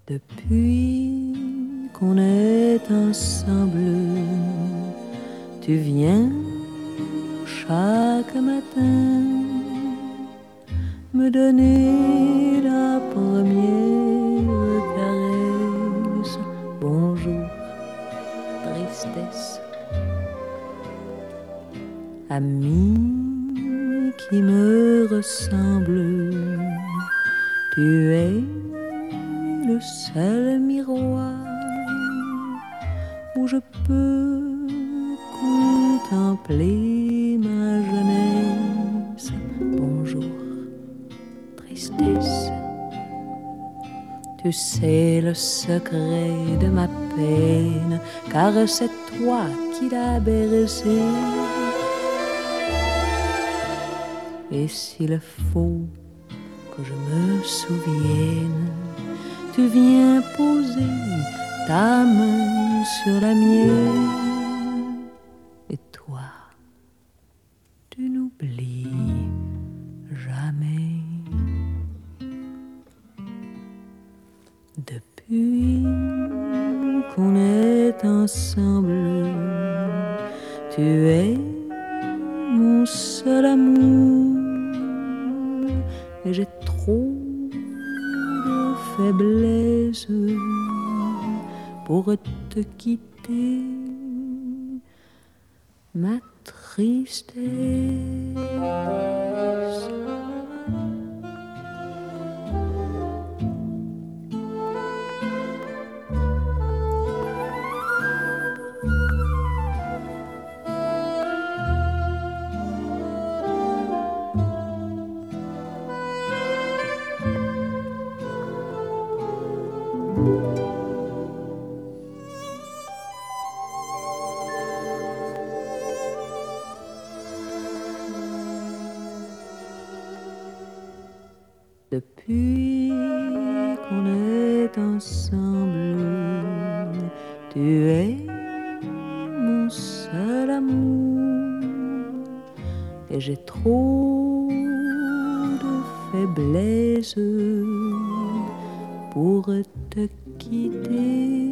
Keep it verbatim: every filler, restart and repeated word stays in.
Depuis qu'on est ensemble, tu viens chaque matin me donner la première caresse. Bonjour, tristesse. Ami qui me ressemble, tu es le seul miroir où je peux contempler ma jeunesse. Bonjour, tristesse. Tu sais le secret de ma peine, car c'est toi qui l'as bercé. Et s'il faut que je me souvienne, tu viens poser ta main sur la mienne. Et toi, tu n'oublies jamais. Depuis qu'on est ensemble, tu es mon seul amour. Et j'ai trop de faiblesse pour te quitter, ma tristesse. Depuis qu'on est ensemble, tu es mon seul amour. Et j'ai trop de faiblesse pour te quitter.